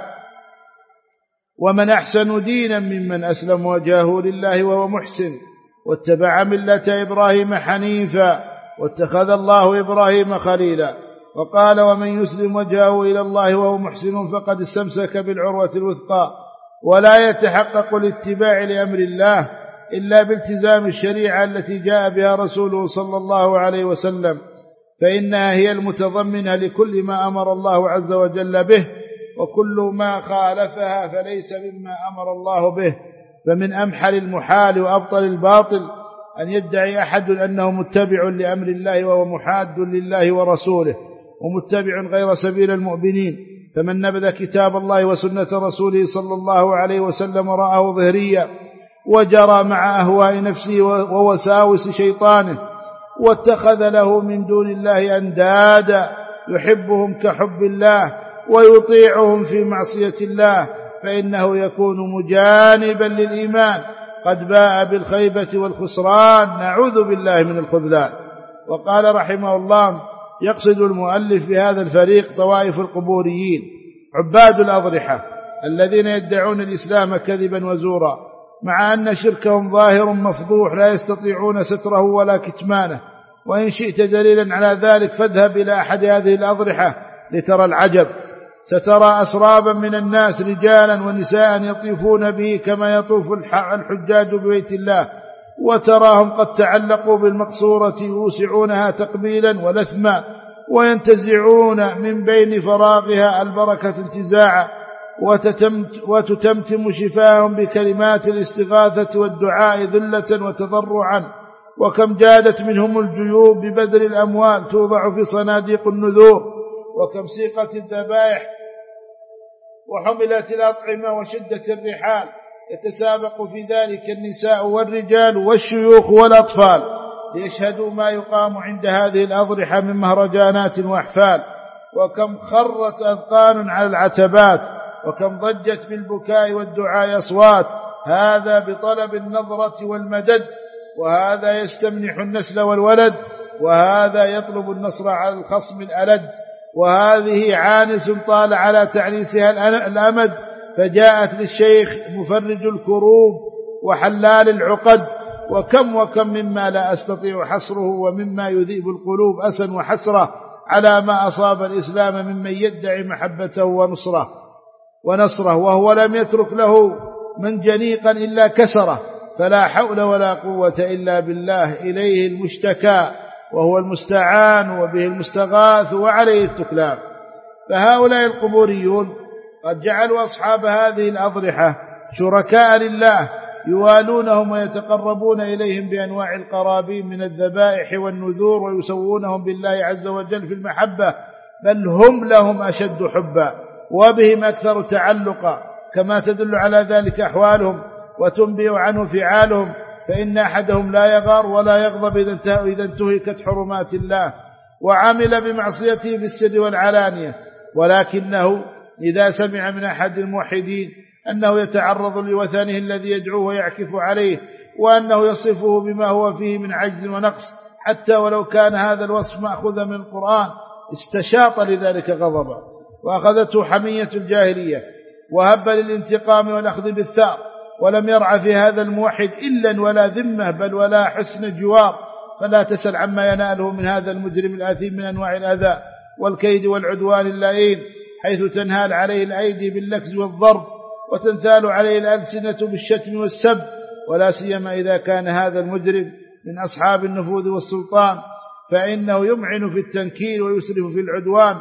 Speaker 1: ومن أحسن دينا ممن أسلم وجهه لله وهو محسن واتبع ملة إبراهيم حنيفا واتخذ الله إبراهيم خليلا. وقال: ومن يسلم وجهه إلى الله وهو محسن فقد استمسك بالعروة الوثقى. ولا يتحقق الاتباع لأمر الله إلا بالتزام الشريعة التي جاء بها رسوله صلى الله عليه وسلم، فإنها هي المتضمنة لكل ما أمر الله عز وجل به، وكل ما خالفها فليس مما أمر الله به. فمن أمحل المحال وأبطل الباطل أن يدعي أحد أنه متبع لأمر الله وهو محاد لله ورسوله ومتبع غير سبيل المؤمنين. فمن نبذ كتاب الله وسنة رسوله صلى الله عليه وسلم رآه ظهريا وجرى مع أهواء نفسه ووساوس شيطانه واتخذ له من دون الله أندادا يحبهم كحب الله ويطيعهم في معصية الله، فإنه يكون مجانبا للإيمان قد باء بالخيبة والخسران، نعوذ بالله من الخذلان. وقال رحمه الله: يقصد المؤلف بهذا الفريق طوائف القبوريين عباد الأضرحة الذين يدعون الإسلام كذبا وزورا، مع أن شركهم ظاهر مفضوح لا يستطيعون ستره ولا كتمانه، وإن شئت دليلا على ذلك فاذهب إلى أحد هذه الأضرحة لترى العجب. سترى أسرابا من الناس رجالا ونساء يطيفون به كما يطوف الحجاج ببيت الله، وتراهم قد تعلقوا بالمقصورة يوسعونها تقبيلا ولثما، وينتزعون من بين فراغها البركة انتزاعا، وتتمتم شفاهم بكلمات الاستغاثة والدعاء ذلة وتضرعا. وكم جادت منهم الجيوب ببذل الأموال توضع في صناديق النذور، وكم سيقت الذبائح وحملت الأطعمة وشدت الرحال، يتسابق في ذلك النساء والرجال والشيوخ والأطفال ليشهدوا ما يقام عند هذه الأضرحة من مهرجانات وأحفال. وكم خرت أذقان على العتبات، وكم ضجت بالبكاء والدعاء أصوات، هذا بطلب النظرة والمدد، وهذا يستمنح النسل والولد، وهذا يطلب النصر على الخصم الألد، وهذه عانس طال على تعنيسها الأمد، فجاءت للشيخ مفرج الكروب وحلال العقد. وكم مما لا أستطيع حصره، ومما يذيب القلوب أسا وحسرة على ما أصاب الإسلام ممن يدعي محبته ونصره، وهو لم يترك له منجنيقا إلا كسره. فلا حول ولا قوة إلا بالله، إليه المشتكى وهو المستعان وبه المستغاث وعليه التكلان. فهؤلاء القبوريون قد جعلوا أصحاب هذه الأضرحة شركاء لله، يوالونهم ويتقربون إليهم بأنواع القرابين من الذبائح والنذور، ويسوونهم بالله عز وجل في المحبة، بل هم لهم أشد حبا وبهم أكثر تعلقا، كما تدل على ذلك أحوالهم وتنبئ عنه فعالهم. فإن أحدهم لا يغار ولا يغضب إذا انتهكت حرمات الله وعمل بمعصيته في السر والعلانية، ولكنه إذا سمع من أحد الموحدين أنه يتعرض لوثنه الذي يدعوه ويعكف عليه، وأنه يصفه بما هو فيه من عجز ونقص، حتى ولو كان هذا الوصف مأخوذا من القرآن، استشاط لذلك غضبا، وأخذته حمية الجاهلية، وهب للانتقام والأخذ بالثار، ولم يرع في هذا الموحد إلا ولا ذمة بل ولا حسن جوار. فلا تسل عما يناله من هذا المجرم الآثيم من أنواع الأذى والكيد والعدوان اللئيم، حيث تنهال عليه الأيدي باللكز والضرب، وتنثال عليه الألسنة بالشتم والسب، ولا سيما إذا كان هذا المجرم من أصحاب النفوذ والسلطان، فإنه يمعن في التنكيل ويسرف في العدوان،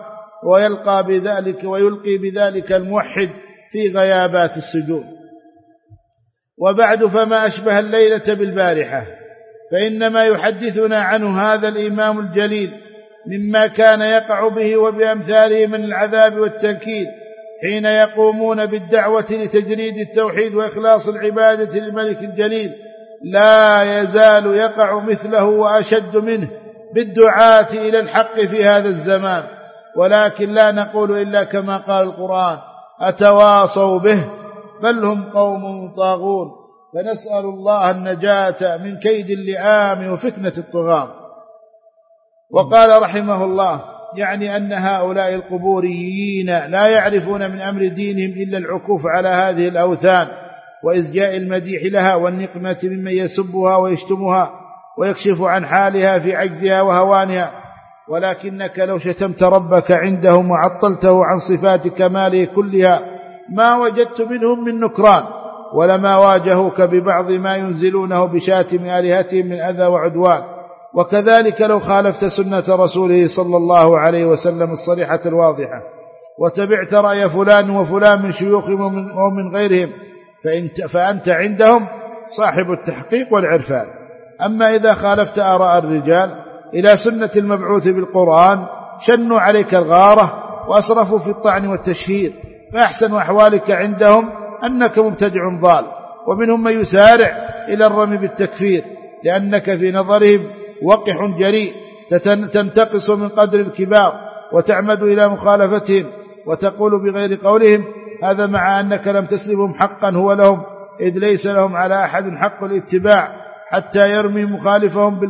Speaker 1: ويلقي بذلك الموحد في غيابات السجون. وبعد، فما أشبه الليلة بالبارحة، فإنما يحدثنا عنه هذا الإمام الجليل مما كان يقع به وبأمثاله من العذاب والتنكيل، حين يقومون بالدعوة لتجريد التوحيد وإخلاص العبادة للملك الجليل. لا يزال يقع مثله وأشد منه بالدعاة إلى الحق في هذا الزمان، ولكن لا نقول إلا كما قال القرآن: أتواصوا به بل هم قوم طاغون. فنسأل الله النجاة من كيد اللئام وفتنة الطغاة. وقال رحمه الله: يعني أن هؤلاء القبوريين لا يعرفون من أمر دينهم إلا العكوف على هذه الأوثان وإزجاء المديح لها والنقمة ممن يسبها ويشتمها ويكشف عن حالها في عجزها وهوانها. ولكنك لو شتمت ربك عندهم وعطلته عن صفات كماله كلها ما وجدت منهم من نكران، ولما واجهوك ببعض ما ينزلونه بشاتم آلهتهم من أذى وعدوان. وكذلك لو خالفت سنة رسوله صلى الله عليه وسلم الصريحة الواضحة، وتبعت رأي فلان وفلان من شيوخهم ومن غيرهم، فأنت عندهم صاحب التحقيق والعرفان. أما إذا خالفت آراء الرجال إلى سنة المبعوث بالقرآن شنوا عليك الغارة وأسرفوا في الطعن والتشهير، فأحسن أحوالك عندهم أنك مبتدع ضال، ومنهم من يسارع إلى الرمي بالتكفير، لأنك في نظرهم وقح جريء تنتقص من قدر الكبار وتعمد إلى مخالفتهم وتقول بغير قولهم. هذا مع أنك لم تسلبهم حقا هو لهم، إذ ليس لهم على أحد حق الاتباع حتى يرمي مخالفهم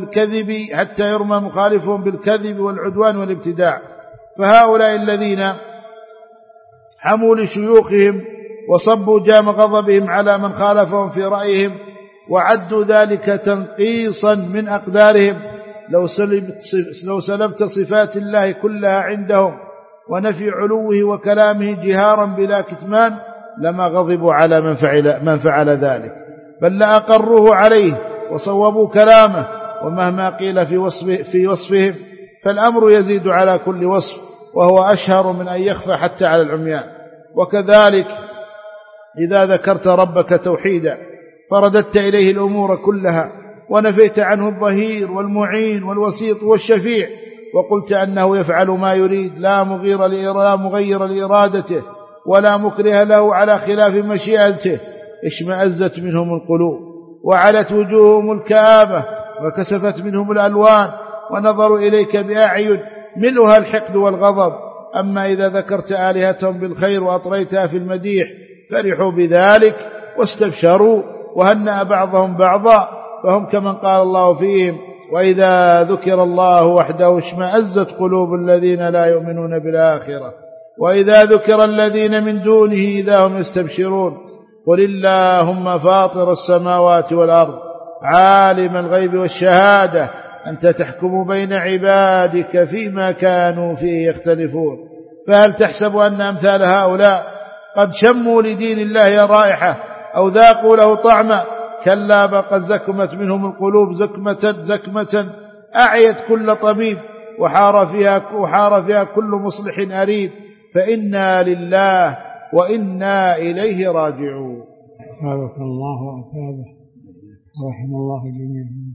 Speaker 1: بالكذب والعدوان والابتداع. فهؤلاء الذين حموا لشيوخهم وصبوا جام غضبهم على من خالفهم في رأيهم وعدوا ذلك تنقيصا من أقدارهم، لو سلبت صفات الله كلها عندهم ونفي علوه وكلامه جهارا بلا كتمان لما غضبوا على من فعل ذلك، بل لأقروه عليه وصوبوا كلامه. ومهما قيل في وصفهم فالأمر يزيد على كل وصف، وهو أشهر من أن يخفى حتى على العميان. وكذلك إذا ذكرت ربك توحيدا فرددت إليه الأمور كلها ونفيت عنه الظهير والمعين والوسيط والشفيع، وقلت أنه يفعل ما يريد لا مغير لإرادته ولا مكره له على خلاف مشيئته، اشمأزت منهم القلوب وعلت وجوههم الكآبة وكسفت منهم الألوان ونظروا إليك بأعين ملؤها الحقد والغضب. أما إذا ذكرت آلهتهم بالخير وأطريتها في المديح فرحوا بذلك واستبشروا وهنأ بعضهم بعضا، فهم كمن قال الله فيهم: وإذا ذكر الله وحده اشمأزت قلوب الذين لا يؤمنون بالآخرة وإذا ذكر الذين من دونه إذا هم يستبشرون. قل اللهم فاطر السماوات والأرض عالم الغيب والشهادة أنت تحكم بين عبادك فيما كانوا فيه يختلفون. فهل تحسب أن أمثال هؤلاء قد شموا لدين الله رائحة أو ذاقوا له طعما؟ كلا بل قد زكمت منهم القلوب زكمة أعيت كل طبيب وحار فيها كل مصلح أريد، فإنا لله وإنا إليه راجعون.
Speaker 2: بارك الله وأثابه رحم الله جميعا.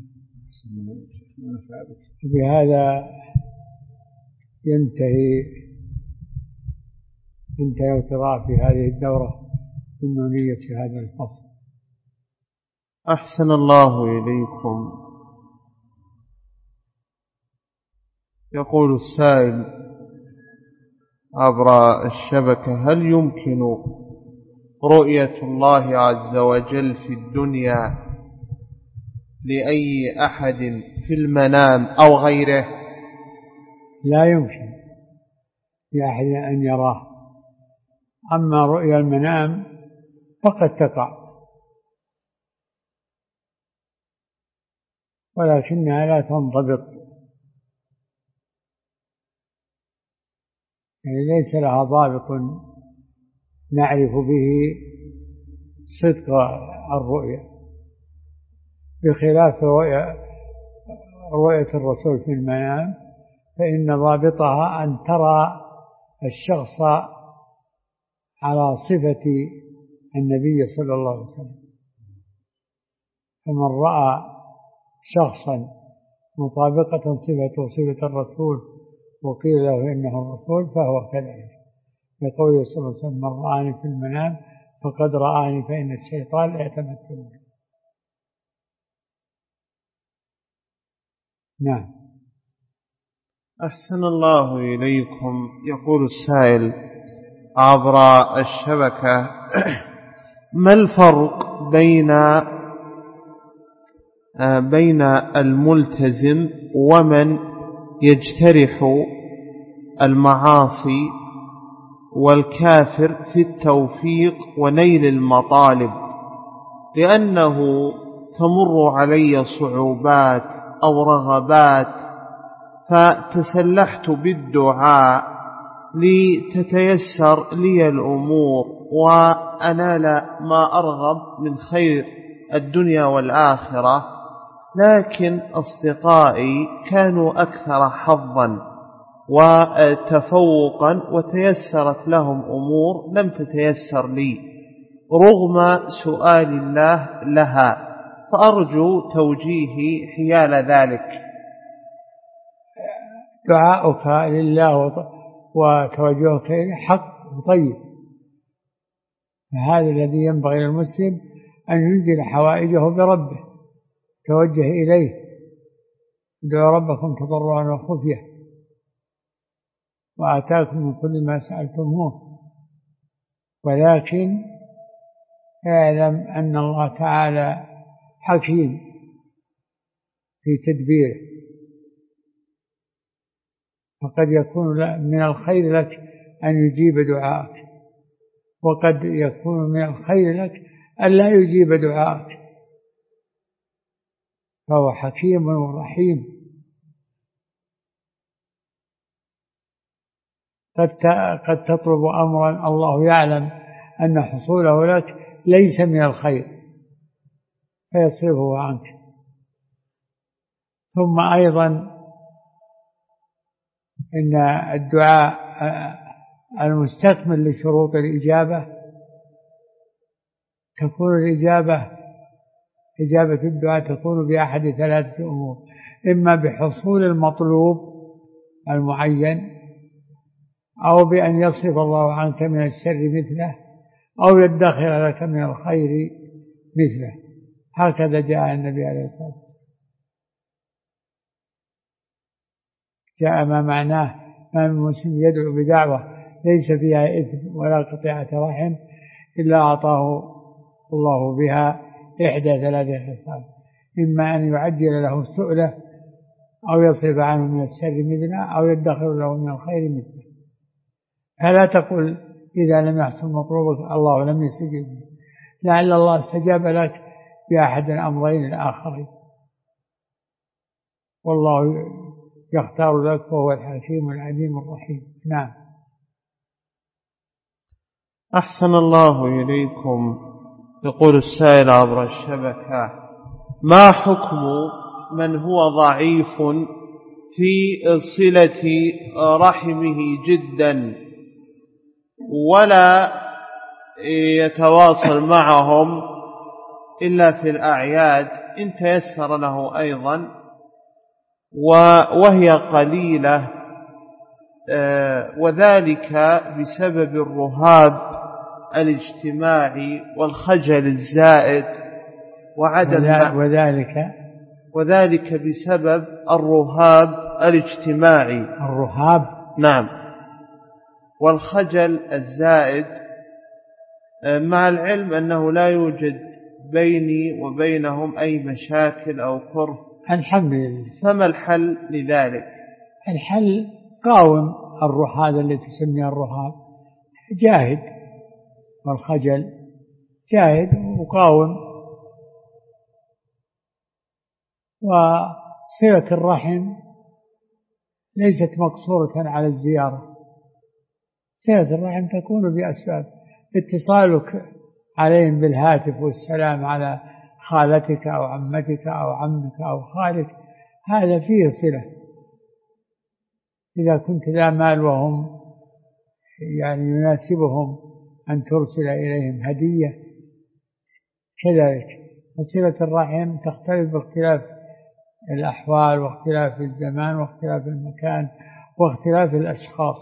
Speaker 2: بهذا ينتهي القراءة في هذه الدورة من نونية هذا الفصل.
Speaker 3: أحسن الله إليكم. يقول السائل عبر الشبكة: هل يمكن رؤية الله عز وجل في الدنيا لأي أحد في المنام أو غيره؟
Speaker 2: لا يمكن لأحد أن يراه، أما رؤيا المنام فقد تقع ولكنها لا تنضبط، يعني ليس لها ضابط نعرف به صدق الرؤيا، بخلاف رؤية الرسول في المنام فإن ضابطها أن ترى الشخص على صفة النبي صلى الله عليه وسلم. فمن رأى شخصا مطابقة صفة الرسول وقيل له إنه الرسول فهو كذلك، يقول صلى الله عليه وسلم: من رآني في المنام فقد رآني فإن الشيطان لا يتمثل به. نعم.
Speaker 3: أحسن الله إليكم. يقول السائل عبر الشبكة: ما الفرق بين الملتزم ومن يجترح المعاصي والكافر في التوفيق ونيل المطالب؟ لأنه تمر علي صعوبات أو رغبات فتسلحت بالدعاء لتتيسر لي الأمور وأنال ما أرغب من خير الدنيا والآخرة، لكن أصدقائي كانوا أكثر حظا وتفوقا وتيسرت لهم أمور لم تتيسر لي رغم سؤال الله لها، فأرجو توجيهي حيال ذلك.
Speaker 2: دعاؤك لله وتوجهك إليه حق طيب، فهذا الذي ينبغي للمسلم أن ينزل حوائجه بربه، توجه إليه، ادعوا ربكم تضرعا وخفية وآتاكم من كل ما سألتموه، ولكن اعلم أن الله تعالى حكيم في تدبيره، فقد يكون من الخير لك أن يجيب دعاءك، وقد يكون من الخير لك أن لا يجيب دعاءك، فهو حكيم ورحيم قد تطلب أمرا الله يعلم أن حصوله لك ليس من الخير فيصرفه عنك. ثم أيضا إن الدعاء المستكمل لشروط الإجابة تكون إجابة الدعاء تكون بأحد ثلاثة أمور: إما بحصول المطلوب المعين، أو بأن يصرف الله عنك من الشر مثله، أو يدخر لك من الخير مثله. هكذا جاء النبي عليه الصلاة والسلام، جاء ما معناه: ما من مسلم يدعو بدعوة ليس فيها إثم ولا قطيعة رحم إلا أعطاه الله بها إحدى ثلاثة خصال: إما أن يعجل له السؤلة، أو يصرف عنه من الشر مثله، أو يدخر له من الخير مثله. فلا تقل إذا لم يحصل مطلوبك الله لم يستجب، لعل الله استجاب لك بأحد الأمرين الآخرين، والله يختار لك وهو الحكيم العليم الرحيم. نعم.
Speaker 3: أحسن الله إليكم. يقول السائل عبر الشبكة: ما حكم من هو ضعيف في صلة رحمه جدا ولا يتواصل معهم إلا في الأعياد إن تيسر له أيضا، وهي قليلة، وذلك بسبب الرهاب الاجتماعي والخجل الزائد وذلك بسبب الرهاب الاجتماعي.
Speaker 2: الرهاب؟
Speaker 3: نعم. والخجل الزائد، مع العلم أنه لا يوجد بيني وبينهم أي مشاكل أو كره.
Speaker 2: الحمد لله.
Speaker 3: فما الحل لذلك؟
Speaker 2: الحل: قاوم الرهاب التي تسميها الرهاب، جاهد، والخجل جاهد وقاوم. وصلة الرحم ليست مقصورة على الزيارة، صلة الرحم تكون بأسباب: اتصالك عليهم بالهاتف والسلام على خالتك أو عمتك أو عمك أو خالك، هذا فيه صلة. إذا كنت ذا مال وهم يعني يناسبهم أن ترسل إليهم هدية كذلك. وصلة الرحم تختلف باختلاف الأحوال واختلاف الزمان واختلاف المكان واختلاف الأشخاص،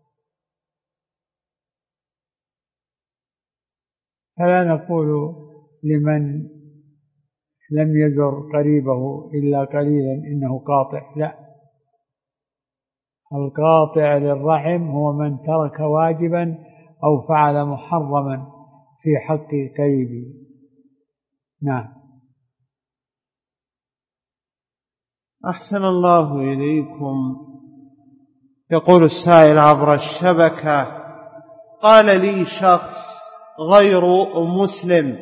Speaker 2: فلا نقول لمن لم يزر قريبه إلا قليلا إنه قاطع، لا، القاطع للرحم هو من ترك واجبا أو فعل محرما في حق قريبه. نعم.
Speaker 3: أحسن الله إليكم. يقول السائل عبر الشبكة: قال لي شخص غير مسلم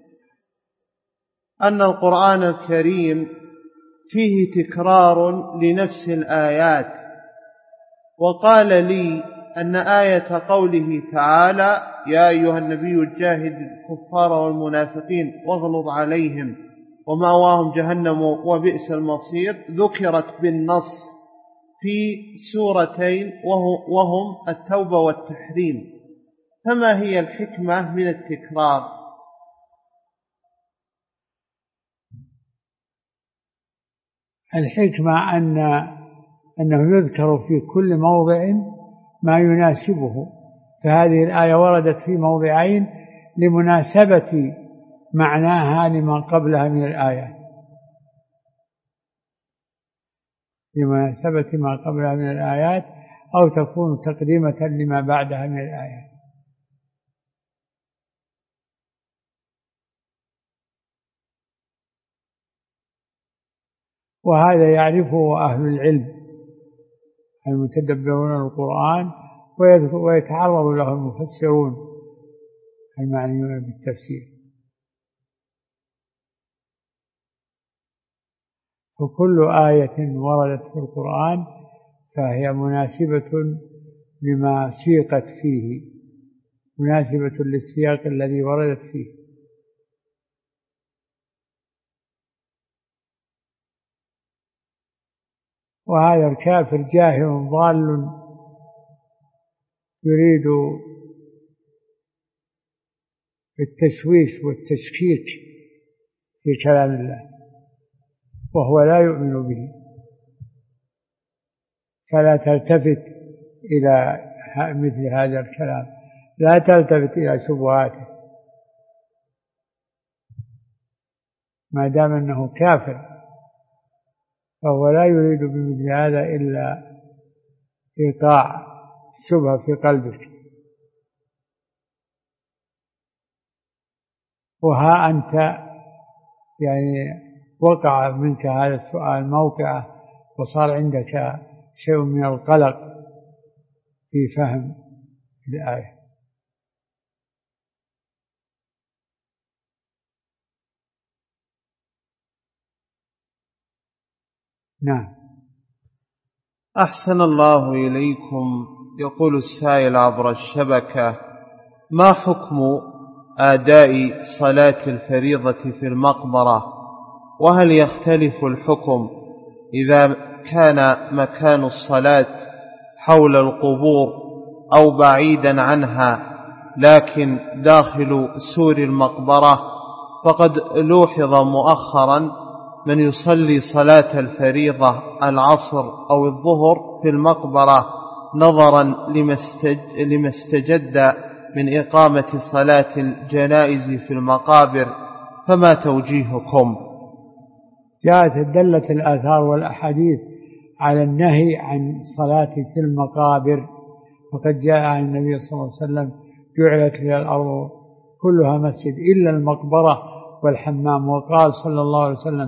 Speaker 3: أن القرآن الكريم فيه تكرار لنفس الآيات، وقال لي أن آية قوله تعالى: يا أيها النبي جاهد الكفار والمنافقين واغلظ عليهم ومأواهم جهنم وبئس المصير، ذكرت بالنص في سورتين وهم التوبة والتحريم، فما هي الحكمة من التكرار؟
Speaker 2: الحكمة أنه يذكر في كل موضع ما يناسبه، فهذه الآية وردت في موضعين لمناسبة معناها لما قبلها من الآيات، لمناسبة ما قبلها من الآيات، أو تكون تقديمة لما بعدها من الآيات. وهذا يعرفه أهل العلم المتدبرون القرآن، ويتعرض له المفسرون المعنيون بالتفسير. وكل آية وردت في القرآن فهي مناسبة لما سيقت فيه، مناسبة للسياق الذي وردت فيه. وهذا الكافر جاهل ضال يريد التشويش والتشكيك في كلام الله وهو لا يؤمن به، فلا تلتفت إلى مثل هذا الكلام، لا تلتفت إلى شبهاته ما دام أنه كافر، فهو لا يريد بمثل هذا إلا إيقاع الشبهة في قلبك. وها أنت يعني وقع منك هذا السؤال موقعه، وصار عندك شيء من القلق في فهم الآية. نعم.
Speaker 3: أحسن الله إليكم. يقول السائل عبر الشبكة: ما حكم أداء صلاة الفريضة في المقبرة؟ وهل يختلف الحكم إذا كان مكان الصلاة حول القبور أو بعيدا عنها لكن داخل سور المقبرة؟ فقد لوحظ مؤخرا من يصلي صلاة الفريضة العصر أو الظهر في المقبرة نظرا لما استجد من إقامة صلاة الجنائز في المقابر، فما توجيهكم؟
Speaker 2: جاءت دلت الآثار والأحاديث على النهي عن صلاة في المقابر، وقد جاء عن النبي صلى الله عليه وسلم: جعلت لي الأرض كلها مسجد إلا المقبرة والحمام. وقال صلى الله عليه وسلم: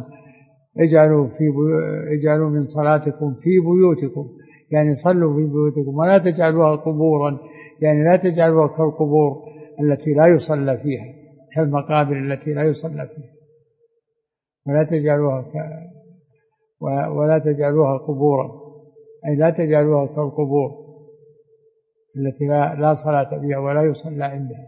Speaker 2: اجعلوا من صلاتكم في بيوتكم، يعني صلوا في بيوتكم، ولا تجعلوها قبورا، يعني لا تجعلوها كالقبور التي لا يصلى فيها، كالمقابر التي لا يصلى فيها، ولا تجعلوها قبورا، أي لا تجعلوها كالقبور التي لا صلاة فيها ولا يصلى عندها.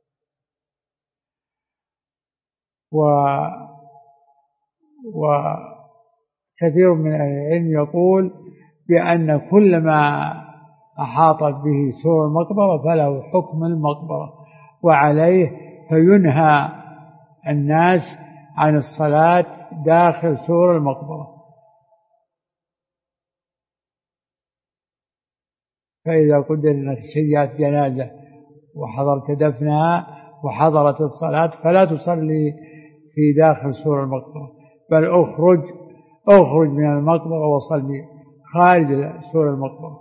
Speaker 2: وكثير من أهل العلم يقول بأن كل ما أحاطت به سور المقبرة فله حكم المقبرة، وعليه فينهى الناس عن الصلاة داخل سور المقبرة. فإذا قدر أنك شيعت جنازة وحضرت دفنها وحضرت الصلاة فلا تصلي في داخل سور المقبرة، بل اخرج من المقبرة وصلي خارج سور المقبرة.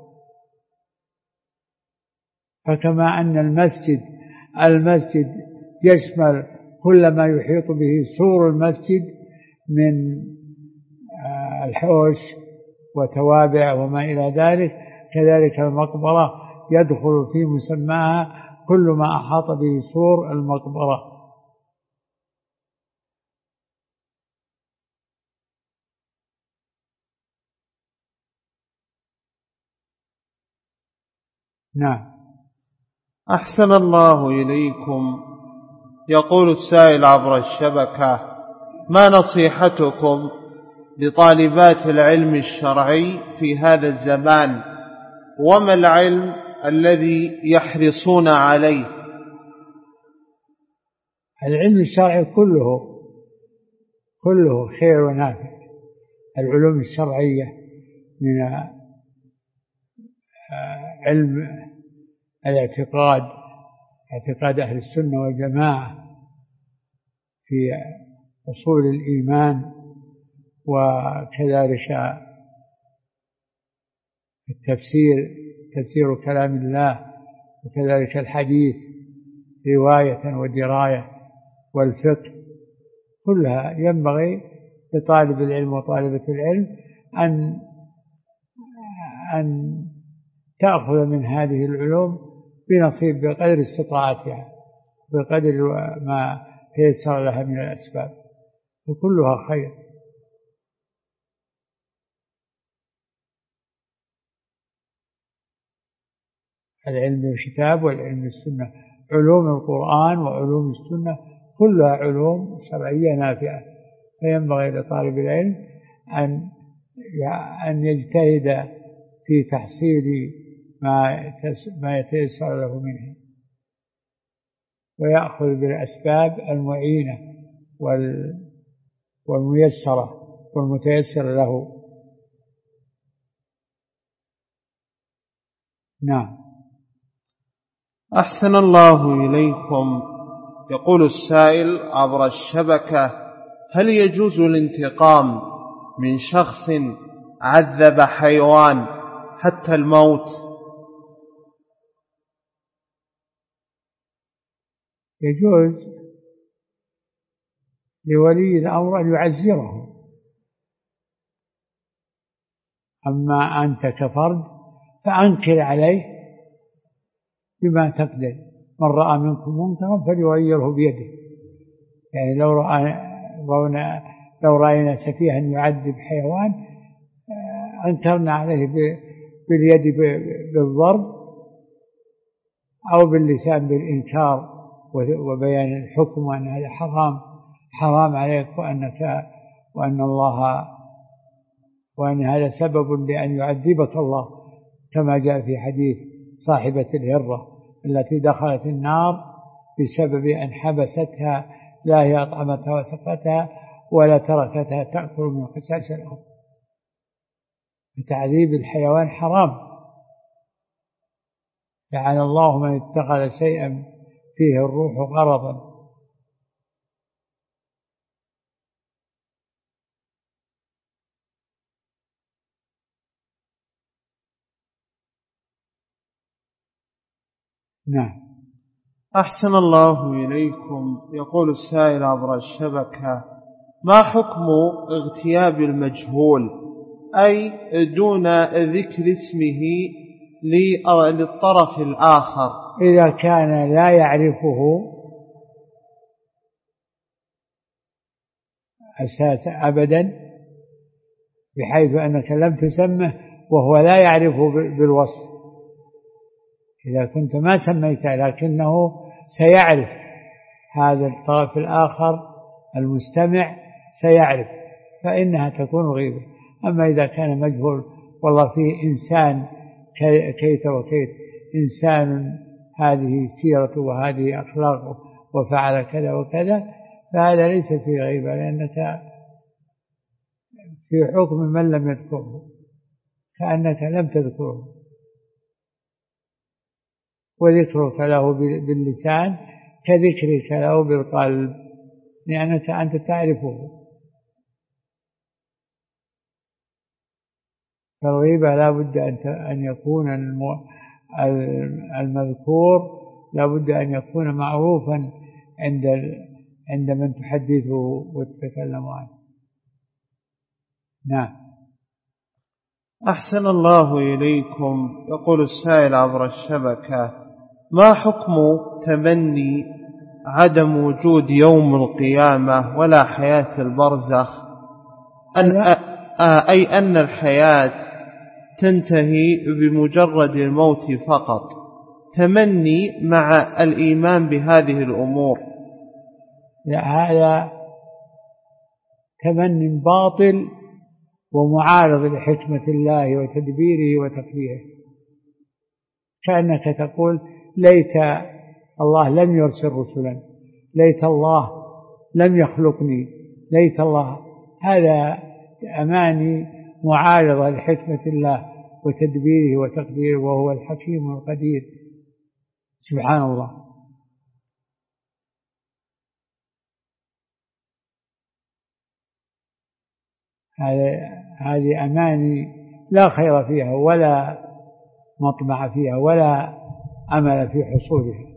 Speaker 2: فكما أن المسجد يشمل كل ما يحيط به سور المسجد من الحوش وتوابع وما إلى ذلك، كذلك المقبرة يدخل في مسماها كل ما أحاط به سور المقبرة. نعم.
Speaker 3: أحسن الله إليكم. يقول السائل عبر الشبكة: ما نصيحتكم لطالبات العلم الشرعي في هذا الزمان، وما العلم الذي يحرصون عليه؟
Speaker 2: العلم الشرعي كله خير ونافع. العلوم الشرعية من علم الاعتقاد، اعتقاد أهل السنة والجماعة في أصول الإيمان، وكذلك تفسير كلام الله، وكذلك الحديث رواية ودراية، والفقه، كلها ينبغي لطالب العلم وطالبة العلم أن تأخذ من هذه العلوم بنصيب بقدر استطاعتها، بقدر ما تيسر لها من الأسباب، وكلها خير. العلم بالكتاب والعلم بالسنة، علوم القرآن وعلوم السنة كلها علوم شرعية نافعة، فينبغي لطالب العلم أن يجتهد في تحصيل ما يتيسر له منه، ويأخذ بالأسباب المعينة والميسرة والمتيسر له. نعم.
Speaker 3: أحسن الله إليكم. يقول السائل عبر الشبكة: هل يجوز الانتقام من شخص عذب حيوان حتى الموت؟
Speaker 2: يجوز لولي الأمر أن يعزره، أما أنت كفرد فأنكر عليه بما تقدر. من رأى منكم منكرا فليغيره بيده، يعني لو رأينا سفيها يعذب حيوان أنكرنا عليه باليد بالضرب أو باللسان بالإنكار وبيان الحكم وأن هذا حرام عليك، وأن هذا سبب لأن يعذبك الله، كما جاء في حديث صاحبة الهرة التي دخلت النار بسبب أن حبستها، لا هي أطعمتها وسقتها ولا تركتها تأكل من خشاش الأرض. فتعذيب الحيوان حرام، لعن الله من اتخذ شيئا فيه الروح غرضا. نعم.
Speaker 3: أحسن الله إليكم. يقول السائل عبر الشبكة: ما حكم اغتياب المجهول، أي دون ذكر اسمه للطرف الآخر؟
Speaker 2: إذا كان لا يعرفه أساسا أبدا، بحيث أنك لم تسمه وهو لا يعرفه بالوصف. إذا كنت ما سميته لكنه سيعرف، هذا الطرف الآخر المستمع سيعرف، فإنها تكون غيبة. أما إذا كان مجهول، والله فيه إنسان كيت وكيت، إنسان هذه سيرته وهذه أخلاقه وفعل كذا وكذا، فهذا ليس فيه غيبة، لأنك في حكم من لم يذكره كأنك لم تذكره، وذكرك له باللسان كذكرك له بالقلب، لأنك أنت تعرفه. فالغيبة لا بد أن يكون المذكور لا بد أن يكون معروفا عند من تحدثه وتتكلم عنه. نعم.
Speaker 3: أحسن الله إليكم. يقول السائل عبر الشبكة: ما حكم تمني عدم وجود يوم القيامة ولا حياة البرزخ، أي أن الحياة تنتهي بمجرد الموت فقط، تمني مع الإيمان بهذه الأمور؟
Speaker 2: لا، هذا تمني باطل ومعارض لحكمة الله وتدبيره وتقديره، كأنك تقول ليت الله لم يرسل رسلا، ليت الله لم يخلقني، ليت الله. هذا أماني معارضة لحكمة الله وتدبيره وتقديره، وهو الحكيم القدير سبحان الله. هذه أماني لا خير فيها ولا مطمع فيها ولا أمل في حصولها.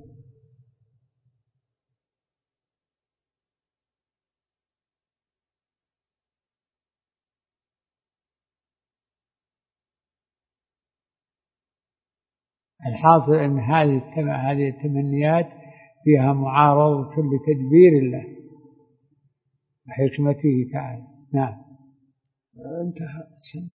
Speaker 2: الحاصل أن هذه التمنيات فيها معارضة لتدبير الله وحكمته تعالى. نعم.
Speaker 3: انتهى.